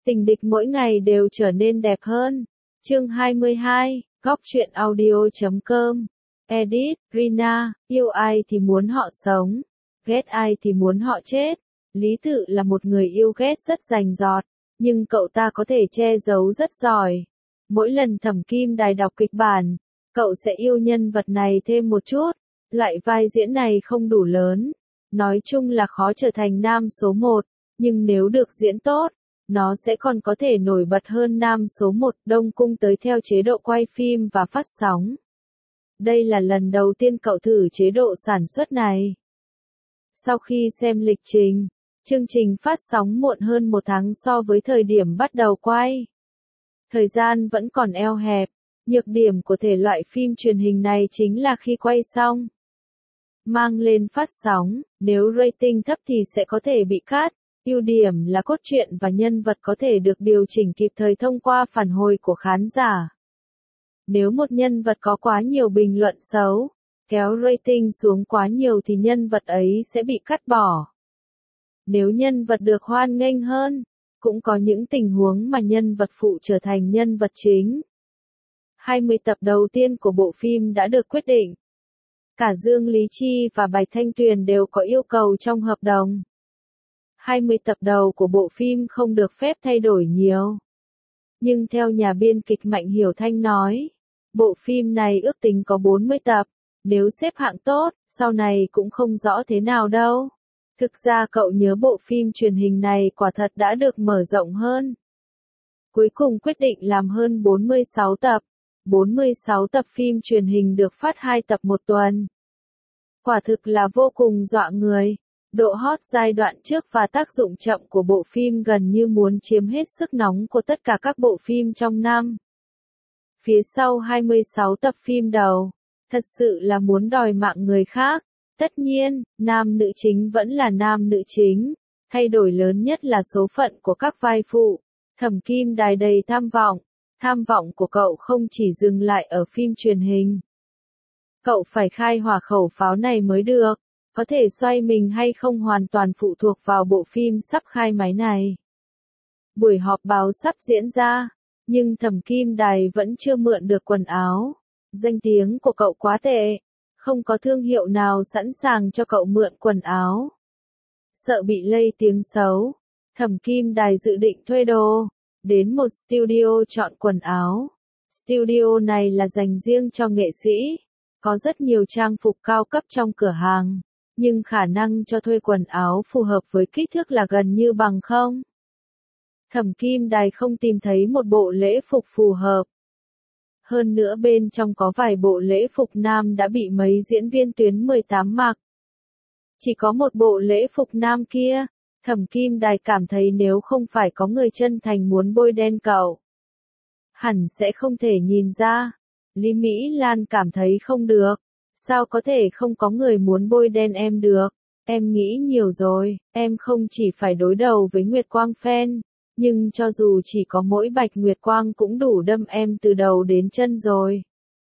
Tình địch mỗi ngày đều trở nên đẹp hơn. Chương 22, Góc truyện audio.com. Edit, Rina, yêu ai thì muốn họ sống, ghét ai thì muốn họ chết. Lý Tự là một người yêu ghét rất rành rọt, nhưng cậu ta có thể che giấu rất giỏi. Mỗi lần Thẩm Kim Đài đọc kịch bản, cậu sẽ yêu nhân vật này thêm một chút. Loại vai diễn này không đủ lớn, nói chung là khó trở thành nam số 1, nhưng nếu được diễn tốt, nó sẽ còn có thể nổi bật hơn nam số 1. Đông Cung tới theo chế độ quay phim và phát sóng. Đây là lần đầu tiên cậu thử chế độ sản xuất này. Sau khi xem lịch trình, chương trình phát sóng muộn hơn 1 tháng so với thời điểm bắt đầu quay. Thời gian vẫn còn eo hẹp, nhược điểm của thể loại phim truyền hình này chính là khi quay xong, mang lên phát sóng, nếu rating thấp thì sẽ có thể bị cắt. Ưu điểm là cốt truyện và nhân vật có thể được điều chỉnh kịp thời thông qua phản hồi của khán giả. Nếu một nhân vật có quá nhiều bình luận xấu, kéo rating xuống quá nhiều thì nhân vật ấy sẽ bị cắt bỏ. Nếu nhân vật được hoan nghênh hơn, cũng có những tình huống mà nhân vật phụ trở thành nhân vật chính. 20 tập đầu tiên của bộ phim đã được quyết định. Cả Dương Lý Chi và Bạch Thanh Tuyền đều có yêu cầu trong hợp đồng. 20 tập đầu của bộ phim không được phép thay đổi nhiều. Nhưng theo nhà biên kịch Mạnh Hiểu Thanh nói, bộ phim này ước tính có 40 tập, nếu xếp hạng tốt, sau này cũng không rõ thế nào đâu. Thực ra cậu nhớ bộ phim truyền hình này quả thật đã được mở rộng hơn. Cuối cùng quyết định làm hơn 46 tập. 46 tập phim truyền hình được phát 2 tập một tuần. Quả thực là vô cùng dọa người. Độ hot giai đoạn trước và tác dụng chậm của bộ phim gần như muốn chiếm hết sức nóng của tất cả các bộ phim trong năm. Phía sau 26 tập phim đầu, thật sự là muốn đòi mạng người khác. Tất nhiên, nam nữ chính vẫn là nam nữ chính, thay đổi lớn nhất là số phận của các vai phụ. Thẩm Kim Đài đầy tham vọng của cậu không chỉ dừng lại ở phim truyền hình. Cậu phải khai hỏa khẩu pháo này mới được, có thể xoay mình hay không hoàn toàn phụ thuộc vào bộ phim sắp khai máy này. Buổi họp báo sắp diễn ra, nhưng Thẩm Kim Đài vẫn chưa mượn được quần áo. Danh tiếng của cậu quá tệ, không có thương hiệu nào sẵn sàng cho cậu mượn quần áo. Sợ bị lây tiếng xấu, Thẩm Kim Đài dự định thuê đồ, đến một studio chọn quần áo. Studio này là dành riêng cho nghệ sĩ, có rất nhiều trang phục cao cấp trong cửa hàng, nhưng khả năng cho thuê quần áo phù hợp với kích thước là gần như bằng không. Thẩm Kim Đài không tìm thấy một bộ lễ phục phù hợp. Hơn nữa bên trong có vài bộ lễ phục nam đã bị mấy diễn viên tuyến 18 mặc. Chỉ có một bộ lễ phục nam kia, Thẩm Kim Đài cảm thấy nếu không phải có người chân thành muốn bôi đen cậu, hẳn sẽ không thể nhìn ra. Lý Mỹ Lan cảm thấy không được. Sao có thể không có người muốn bôi đen em được? Em nghĩ nhiều rồi, em không chỉ phải đối đầu với Nguyệt Quang fan, nhưng cho dù chỉ có mỗi Bạch Nguyệt Quang cũng đủ đâm em từ đầu đến chân rồi.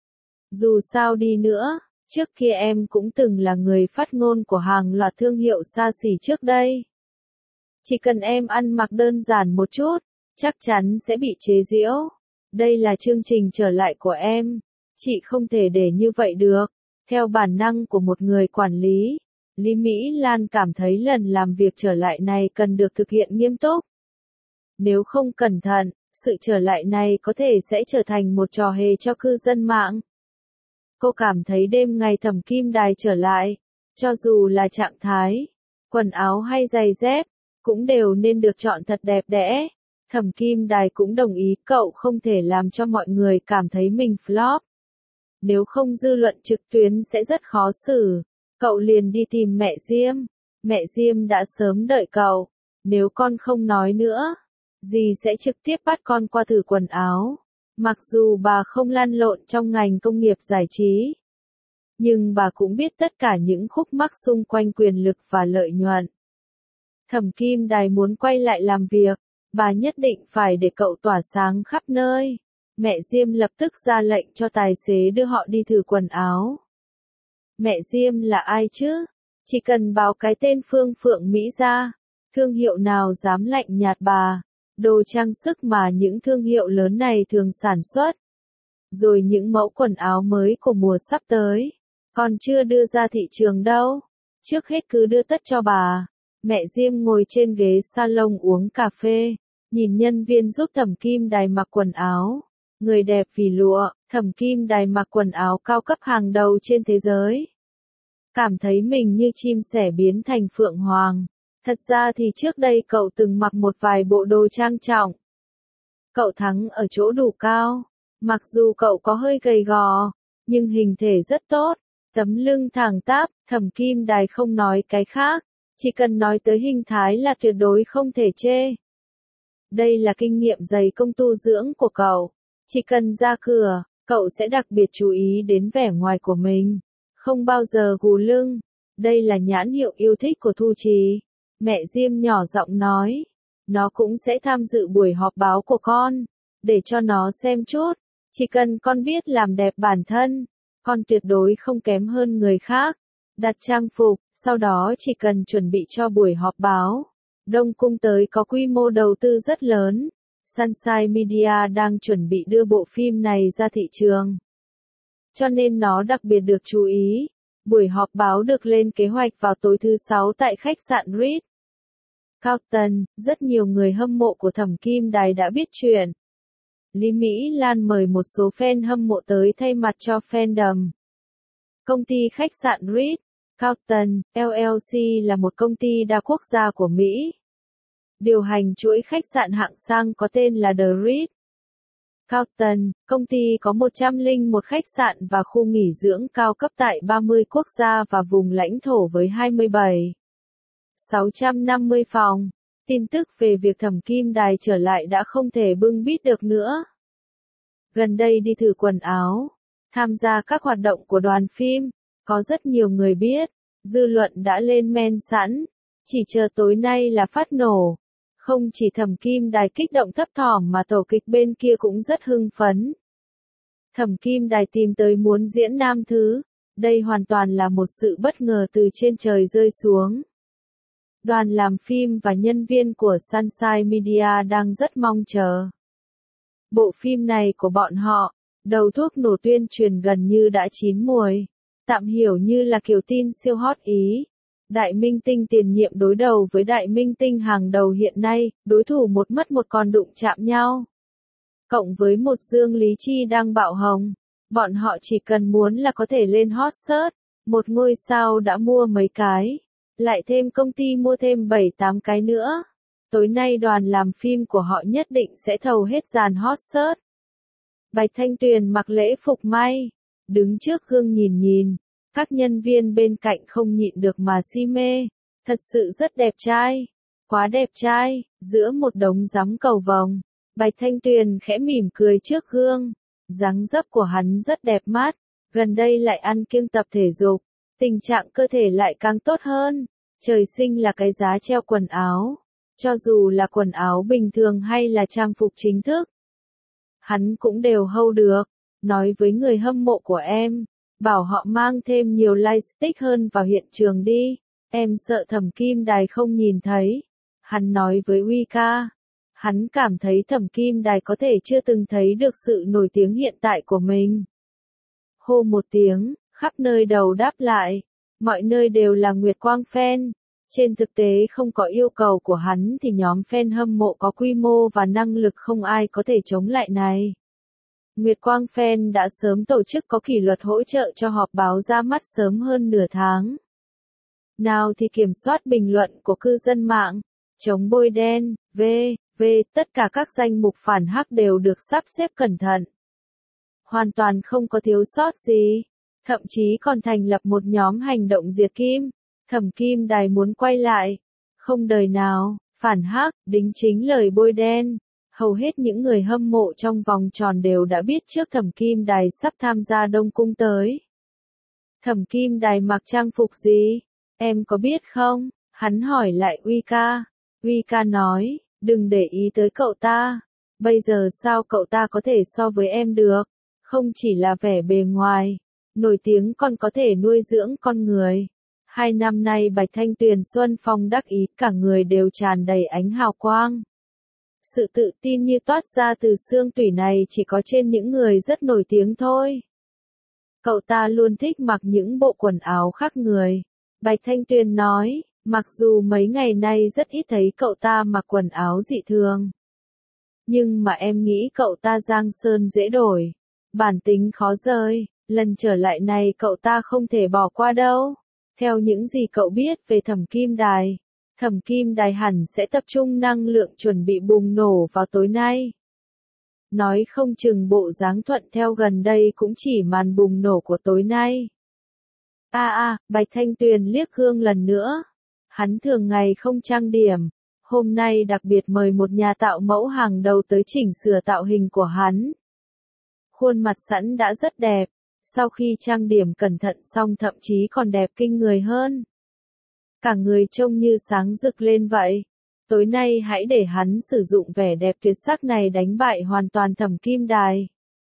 Dù sao đi nữa, trước kia em cũng từng là người phát ngôn của hàng loạt thương hiệu xa xỉ trước đây. Chỉ cần em ăn mặc đơn giản một chút, chắc chắn sẽ bị chế giễu. Đây là chương trình trở lại của em, chị không thể để như vậy được. Theo bản năng của một người quản lý, Lý Mỹ Lan cảm thấy lần làm việc trở lại này cần được thực hiện nghiêm túc. Nếu không cẩn thận, sự trở lại này có thể sẽ trở thành một trò hề cho cư dân mạng. Cô cảm thấy đêm ngày Thẩm Kim Đài trở lại, cho dù là trạng thái, quần áo hay giày dép, cũng đều nên được chọn thật đẹp đẽ. Thẩm Kim Đài cũng đồng ý cậu không thể làm cho mọi người cảm thấy mình flop. Nếu không dư luận trực tuyến sẽ rất khó xử. Cậu liền đi tìm mẹ Diêm. Mẹ Diêm đã sớm đợi cậu. Nếu con không nói nữa, dì sẽ trực tiếp bắt con qua thử quần áo. Mặc dù bà không lăn lộn trong ngành công nghiệp giải trí, nhưng bà cũng biết tất cả những khúc mắc xung quanh quyền lực và lợi nhuận. Thẩm Kim Đài muốn quay lại làm việc, bà nhất định phải để cậu tỏa sáng khắp nơi. Mẹ Diêm lập tức ra lệnh cho tài xế đưa họ đi thử quần áo. Mẹ Diêm là ai chứ? Chỉ cần báo cái tên Phương Phượng Mỹ ra, thương hiệu nào dám lạnh nhạt bà. đồ trang sức mà những thương hiệu lớn này thường sản xuất. Rồi những mẫu quần áo mới của mùa sắp tới, còn chưa đưa ra thị trường đâu. Trước hết cứ đưa tất cho bà. Mẹ Diêm ngồi trên ghế salon uống cà phê, nhìn nhân viên giúp Thẩm Kim Đài mặc quần áo. Người đẹp vì lụa, Thẩm Kim Đài mặc quần áo cao cấp hàng đầu trên thế giới. Cảm thấy mình như chim sẻ biến thành phượng hoàng. Thật ra thì trước đây cậu từng mặc một vài bộ đồ trang trọng. Cậu thắng ở chỗ đủ cao. Mặc dù cậu có hơi gầy gò, nhưng hình thể rất tốt. Tấm lưng thẳng tắp, Thẩm Kim Đài không nói cái khác. Chỉ cần nói tới hình thái là tuyệt đối không thể chê. Đây là kinh nghiệm dày công tu dưỡng của cậu. Chỉ cần ra cửa, cậu sẽ đặc biệt chú ý đến vẻ ngoài của mình. Không bao giờ gù lưng. Đây là nhãn hiệu yêu thích của Thu Trì. Mẹ Diêm nhỏ giọng nói. Nó cũng sẽ tham dự buổi họp báo của con. Để cho nó xem chút. Chỉ cần con biết làm đẹp bản thân, con tuyệt đối không kém hơn người khác. Đặt trang phục, sau đó chỉ cần chuẩn bị cho buổi họp báo. Đông Cung tới có quy mô đầu tư rất lớn. Sunshine Media đang chuẩn bị đưa bộ phim này ra thị trường. Cho nên nó đặc biệt được chú ý. Buổi họp báo được lên kế hoạch vào tối thứ 6 tại khách sạn Ritz Carlton. Rất nhiều người hâm mộ của Thẩm Kim Đài đã biết chuyện. Lý Mỹ Lan mời một số fan hâm mộ tới thay mặt cho fandom. Công ty khách sạn Ritz Carlton, LLC là một công ty đa quốc gia của Mỹ. Điều hành chuỗi khách sạn hạng sang có tên là The Ritz Carlton. Công ty có 101 khách sạn và khu nghỉ dưỡng cao cấp tại 30 quốc gia và vùng lãnh thổ với 27.650 phòng. Tin tức về việc Thẩm Kim Đài trở lại đã không thể bưng bít được nữa. Gần đây đi thử quần áo, tham gia các hoạt động của đoàn phim, có rất nhiều người biết, dư luận đã lên men sẵn, chỉ chờ tối nay là phát nổ. Không chỉ Thẩm Kim Đài kích động thấp thỏm mà tổ kịch bên kia cũng rất hưng phấn. Thẩm Kim Đài tìm tới muốn diễn nam thứ, đây hoàn toàn là một sự bất ngờ từ trên trời rơi xuống. Đoàn làm phim và nhân viên của Sunshine Media đang rất mong chờ. Bộ phim này của bọn họ, đầu thuốc nổ tuyên truyền gần như đã chín muồi. Tạm hiểu như là kiểu tin siêu hot Ý. Đại minh tinh tiền nhiệm đối đầu với đại minh tinh hàng đầu hiện nay, đối thủ một mất một còn đụng chạm nhau. Cộng với một Dương Lý Chi đang bạo hồng, bọn họ chỉ cần muốn là có thể lên hot search. Một ngôi sao đã mua mấy cái, lại thêm công ty mua thêm 7-8 cái nữa. Tối nay đoàn làm phim của họ nhất định sẽ thầu hết dàn hot search. Bạch Thanh Tuyền mặc lễ phục may, đứng trước gương nhìn. Các nhân viên bên cạnh không nhịn được mà si mê. Thật sự rất đẹp trai. Quá đẹp trai, giữa một đống giắm cầu vồng. Bạch Thanh Tuyền khẽ mỉm cười trước gương. Dáng dấp của hắn rất đẹp mắt. Gần đây lại ăn kiêng tập thể dục. Tình trạng cơ thể lại càng tốt hơn. Trời sinh là cái giá treo quần áo. Cho dù là quần áo bình thường hay là trang phục chính thức, hắn cũng đều hold được. Nói với người hâm mộ của em, bảo họ mang thêm nhiều lightstick hơn vào hiện trường đi. Em sợ Thẩm Kim Đài không nhìn thấy. Hắn nói với Wika. Hắn cảm thấy Thẩm Kim Đài có thể chưa từng thấy được sự nổi tiếng hiện tại của mình. Hô một tiếng, khắp nơi đầu đáp lại. Mọi nơi đều là Nguyệt Quang fan. Trên thực tế không có yêu cầu của hắn thì nhóm fan hâm mộ có quy mô và năng lực không ai có thể chống lại này. Nguyệt Quang fan đã sớm tổ chức có kỷ luật hỗ trợ cho họp báo ra mắt sớm hơn nửa tháng. Nào thì kiểm soát bình luận của cư dân mạng, chống bôi đen, tất cả các danh mục phản hắc đều được sắp xếp cẩn thận. Hoàn toàn không có thiếu sót gì. Thậm chí còn thành lập một nhóm hành động diệt Kim. Thẩm Kim Đài muốn quay lại. Không đời nào, phản hắc, đính chính lời bôi đen. Hầu hết những người hâm mộ trong vòng tròn đều đã biết trước Thẩm Kim Đài sắp tham gia Đông Cung tới. Thẩm Kim Đài mặc trang phục gì? Em có biết không? Hắn hỏi lại Wika. Wika nói, đừng để ý tới cậu ta. Bây giờ sao cậu ta có thể so với em được? Không chỉ là vẻ bề ngoài. Nổi tiếng còn có thể nuôi dưỡng con người. 2 năm nay Bạch Thanh Tuyền xuân phong đắc ý, cả người đều tràn đầy ánh hào quang. Sự tự tin như toát ra từ xương tủy này chỉ có trên những người rất nổi tiếng thôi. Cậu ta luôn thích mặc những bộ quần áo khác người. Bạch Thanh Tuyền nói, mặc dù mấy ngày nay rất ít thấy cậu ta mặc quần áo dị thường. Nhưng mà em nghĩ cậu ta giang sơn dễ đổi. Bản tính khó rời, lần trở lại này cậu ta không thể bỏ qua đâu. Theo những gì cậu biết về Thẩm Kim Đài, Thẩm Kim Đài hẳn sẽ tập trung năng lượng chuẩn bị bùng nổ vào tối nay. Nói không chừng bộ dáng thuận theo gần đây cũng chỉ màn bùng nổ của tối nay. Bạch Thanh Tuyền liếc gương lần nữa. Hắn thường ngày không trang điểm. Hôm nay đặc biệt mời một nhà tạo mẫu hàng đầu tới chỉnh sửa tạo hình của hắn. Khuôn mặt sẵn đã rất đẹp. Sau khi trang điểm cẩn thận xong thậm chí còn đẹp kinh người hơn. Cả người trông như sáng rực lên vậy. Tối nay hãy để hắn sử dụng vẻ đẹp tuyệt sắc này đánh bại hoàn toàn Thẩm Kim Đài.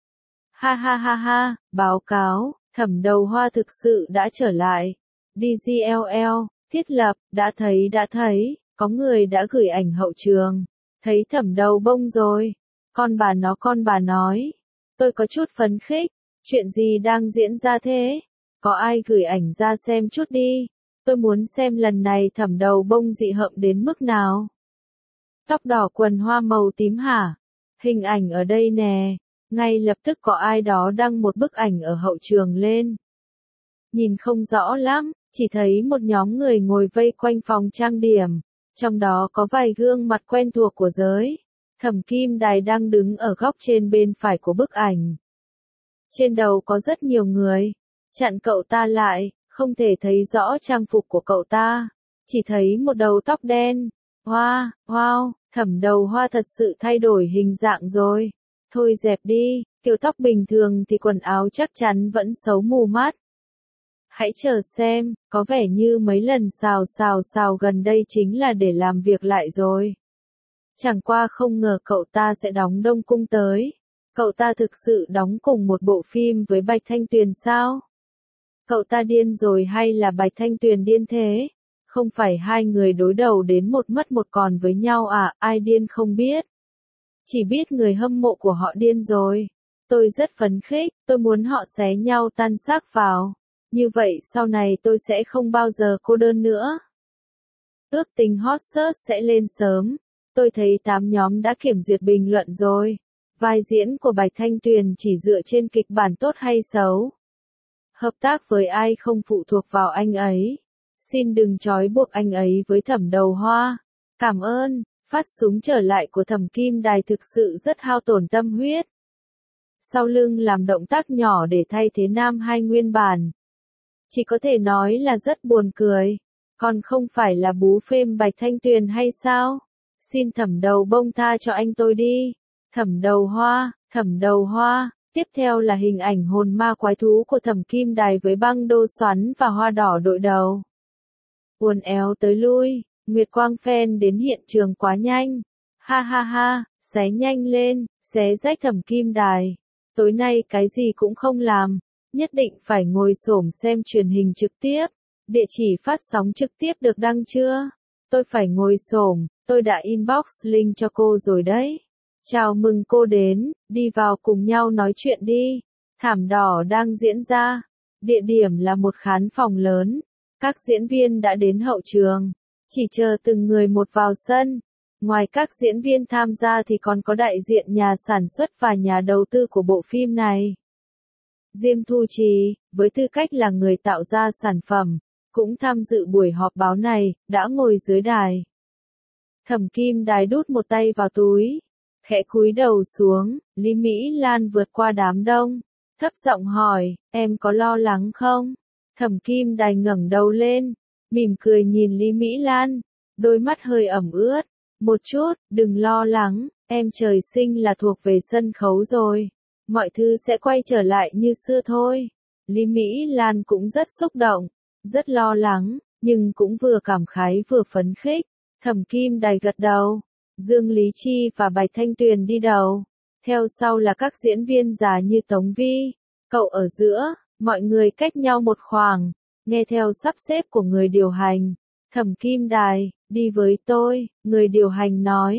Ha, báo cáo, Thẩm Đầu Hoa thực sự đã trở lại. DGLL, thiết lập, đã thấy, có người đã gửi ảnh hậu trường. Thấy Thẩm Đầu Bông rồi. Con bà nói. Tôi có chút phấn khích. Chuyện gì đang diễn ra thế? Có ai gửi ảnh ra xem chút đi. Tôi muốn xem lần này Thẩm Đầu Bông dị hợm đến mức nào. Tóc đỏ quần hoa màu tím hả? Hình ảnh ở đây nè. Ngay lập tức có ai đó đăng một bức ảnh ở hậu trường lên. Nhìn không rõ lắm, chỉ thấy một nhóm người ngồi vây quanh phòng trang điểm. Trong đó có vài gương mặt quen thuộc của giới. Thẩm Kim Đài đang đứng ở góc trên bên phải của bức ảnh. Trên đầu có rất nhiều người. Chặn cậu ta lại, không thể thấy rõ trang phục của cậu ta. Chỉ thấy một đầu tóc đen. Wow, Thẩm Đầu Hoa thật sự thay đổi hình dạng rồi. Thôi dẹp đi, kiểu tóc bình thường thì quần áo chắc chắn vẫn xấu mù mắt. Hãy chờ xem, có vẻ như mấy lần xào gần đây chính là để làm việc lại rồi. Chẳng qua không ngờ cậu ta sẽ đóng Đông Cung tới. Cậu ta thực sự đóng cùng một bộ phim với Bạch Thanh Tuyền sao? Cậu ta điên rồi hay là Bạch Thanh Tuyền điên thế? Không phải hai người đối đầu đến một mất một còn với nhau à, ai điên không biết. Chỉ biết người hâm mộ của họ điên rồi. Tôi rất phấn khích, tôi muốn họ xé nhau tan xác vào. Như vậy sau này tôi sẽ không bao giờ cô đơn nữa. Ước tính hot search sẽ lên sớm. Tôi thấy 8 nhóm đã kiểm duyệt bình luận rồi. Vai diễn của Bạch Thanh Tuyền chỉ dựa trên kịch bản tốt hay xấu. Hợp tác với ai không phụ thuộc vào anh ấy. Xin đừng trói buộc anh ấy với Thẩm Đầu Hoa. Cảm ơn, phát súng trở lại của Thẩm Kim Đài thực sự rất hao tổn tâm huyết. Sau lưng làm động tác nhỏ để thay thế nam hai nguyên bản. Chỉ có thể nói là rất buồn cười. Còn không phải là bú phêm Bạch Thanh Tuyền hay sao? Xin Thẩm Đầu Bông tha cho anh tôi đi. Thẩm Đầu Hoa. Tiếp theo là hình ảnh hồn ma quái thú của Thẩm Kim Đài với băng đô xoắn và hoa đỏ đội đầu. Uốn éo tới lui, Nguyệt Quang Phen đến hiện trường quá nhanh. Ha, xé nhanh lên, xé rách Thẩm Kim Đài. Tối nay cái gì cũng không làm, nhất định phải ngồi xổm xem truyền hình trực tiếp. Địa chỉ phát sóng trực tiếp được đăng chưa? Tôi phải ngồi xổm, tôi đã inbox link cho cô rồi đấy. Chào mừng cô đến, đi vào cùng nhau nói chuyện đi. Thảm đỏ đang diễn ra. Địa điểm là một khán phòng lớn. Các diễn viên đã đến hậu trường. Chỉ chờ từng người một vào sân. Ngoài các diễn viên tham gia thì còn có đại diện nhà sản xuất và nhà đầu tư của bộ phim này. Diêm Thu Trì, với tư cách là người tạo ra sản phẩm, cũng tham dự buổi họp báo này, đã ngồi dưới đài. Thẩm Kim Đài đút một tay vào túi. Khẽ cúi đầu xuống, Lý Mỹ Lan vượt qua đám đông. Thấp giọng hỏi, em có lo lắng không? Thẩm Kim Đài ngẩng đầu lên, mỉm cười nhìn Lý Mỹ Lan. Đôi mắt hơi ẩm ướt. Một chút, đừng lo lắng, em trời sinh là thuộc về sân khấu rồi. Mọi thứ sẽ quay trở lại như xưa thôi. Lý Mỹ Lan cũng rất xúc động, rất lo lắng, nhưng cũng vừa cảm khái vừa phấn khích. Thẩm Kim Đài gật đầu. Dương Lý Chi và Bạch Thanh Tuyền đi đầu. Theo sau là các diễn viên già như Tống Vi. Cậu ở giữa, mọi người cách nhau một khoảng. Nghe theo sắp xếp của người điều hành. Thẩm Kim Đài, đi với tôi, người điều hành nói.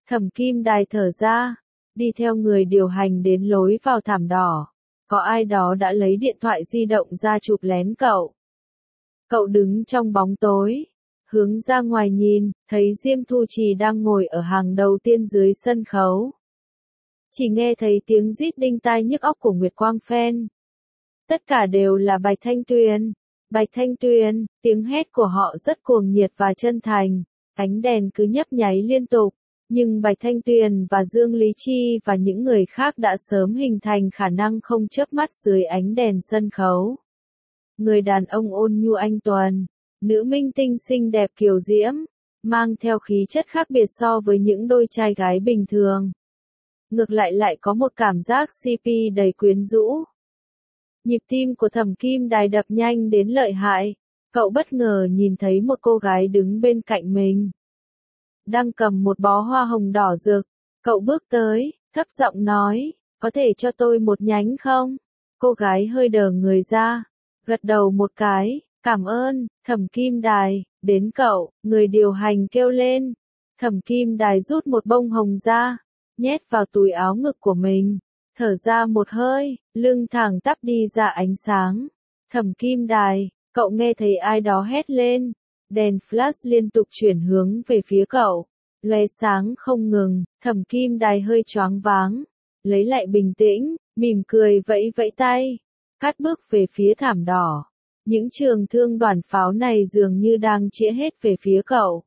Thẩm Kim Đài thở ra, đi theo người điều hành đến lối vào thảm đỏ. Có ai đó đã lấy điện thoại di động ra chụp lén cậu. Cậu đứng trong bóng tối, hướng ra ngoài nhìn, thấy Diêm Thu Trì đang ngồi ở hàng đầu tiên dưới sân khấu. Chỉ nghe thấy tiếng rít đinh tai nhức óc của Nguyệt Quang Phen. Tất cả đều là Bạch Thanh Tuyền. Bạch Thanh Tuyền, tiếng hét của họ rất cuồng nhiệt và chân thành, ánh đèn cứ nhấp nháy liên tục. Nhưng Bạch Thanh Tuyền và Dương Lý Chi và những người khác đã sớm hình thành khả năng không chớp mắt dưới ánh đèn sân khấu. Người đàn ông ôn nhu anh tuấn, nữ minh tinh xinh đẹp kiều diễm, mang theo khí chất khác biệt so với những đôi trai gái bình thường. Ngược lại có một cảm giác CP đầy quyến rũ. Nhịp tim của Thẩm Kim Đài đập nhanh đến lợi hại, cậu bất ngờ nhìn thấy một cô gái đứng bên cạnh mình. Đang cầm một bó hoa hồng đỏ rực, cậu bước tới, thấp giọng nói, có thể cho tôi một nhánh không? Cô gái hơi đờ người ra, gật đầu một cái, cảm ơn, Thẩm Kim Đài, đến cậu, người điều hành kêu lên. Thẩm Kim Đài rút một bông hồng ra, nhét vào túi áo ngực của mình, thở ra một hơi, lưng thẳng tắp đi ra ánh sáng. Thẩm Kim Đài, cậu nghe thấy ai đó hét lên. Đèn flash liên tục chuyển hướng về phía cậu, lóe sáng không ngừng. Thẩm Kim Đài hơi choáng váng, lấy lại bình tĩnh, mỉm cười vẫy vẫy tay, cắt bước về phía thảm đỏ. Những trường thương đoàn pháo này dường như đang chĩa hết về phía cậu.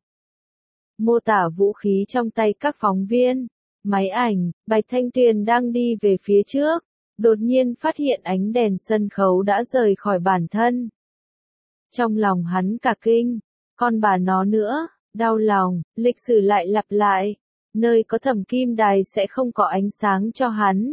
Mô tả vũ khí trong tay các phóng viên, máy ảnh. Bạch Thanh Tuyền đang đi về phía trước, đột nhiên phát hiện ánh đèn sân khấu đã rời khỏi bản thân. Trong lòng hắn cả kinh. Con bà nó nữa, đau lòng, lịch sử lại lặp lại, nơi có Thẩm Kim Đài sẽ không có ánh sáng cho hắn.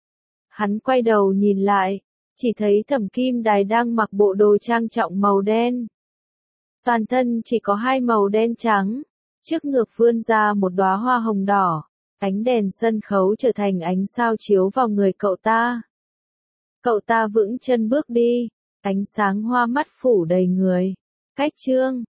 Hắn quay đầu nhìn lại, chỉ thấy Thẩm Kim Đài đang mặc bộ đồ trang trọng màu đen. Toàn thân chỉ có hai màu đen trắng, trước ngực vươn ra một đóa hoa hồng đỏ, ánh đèn sân khấu trở thành ánh sao chiếu vào người cậu ta. Cậu ta vững chân bước đi, ánh sáng hoa mắt phủ đầy người. Cách chương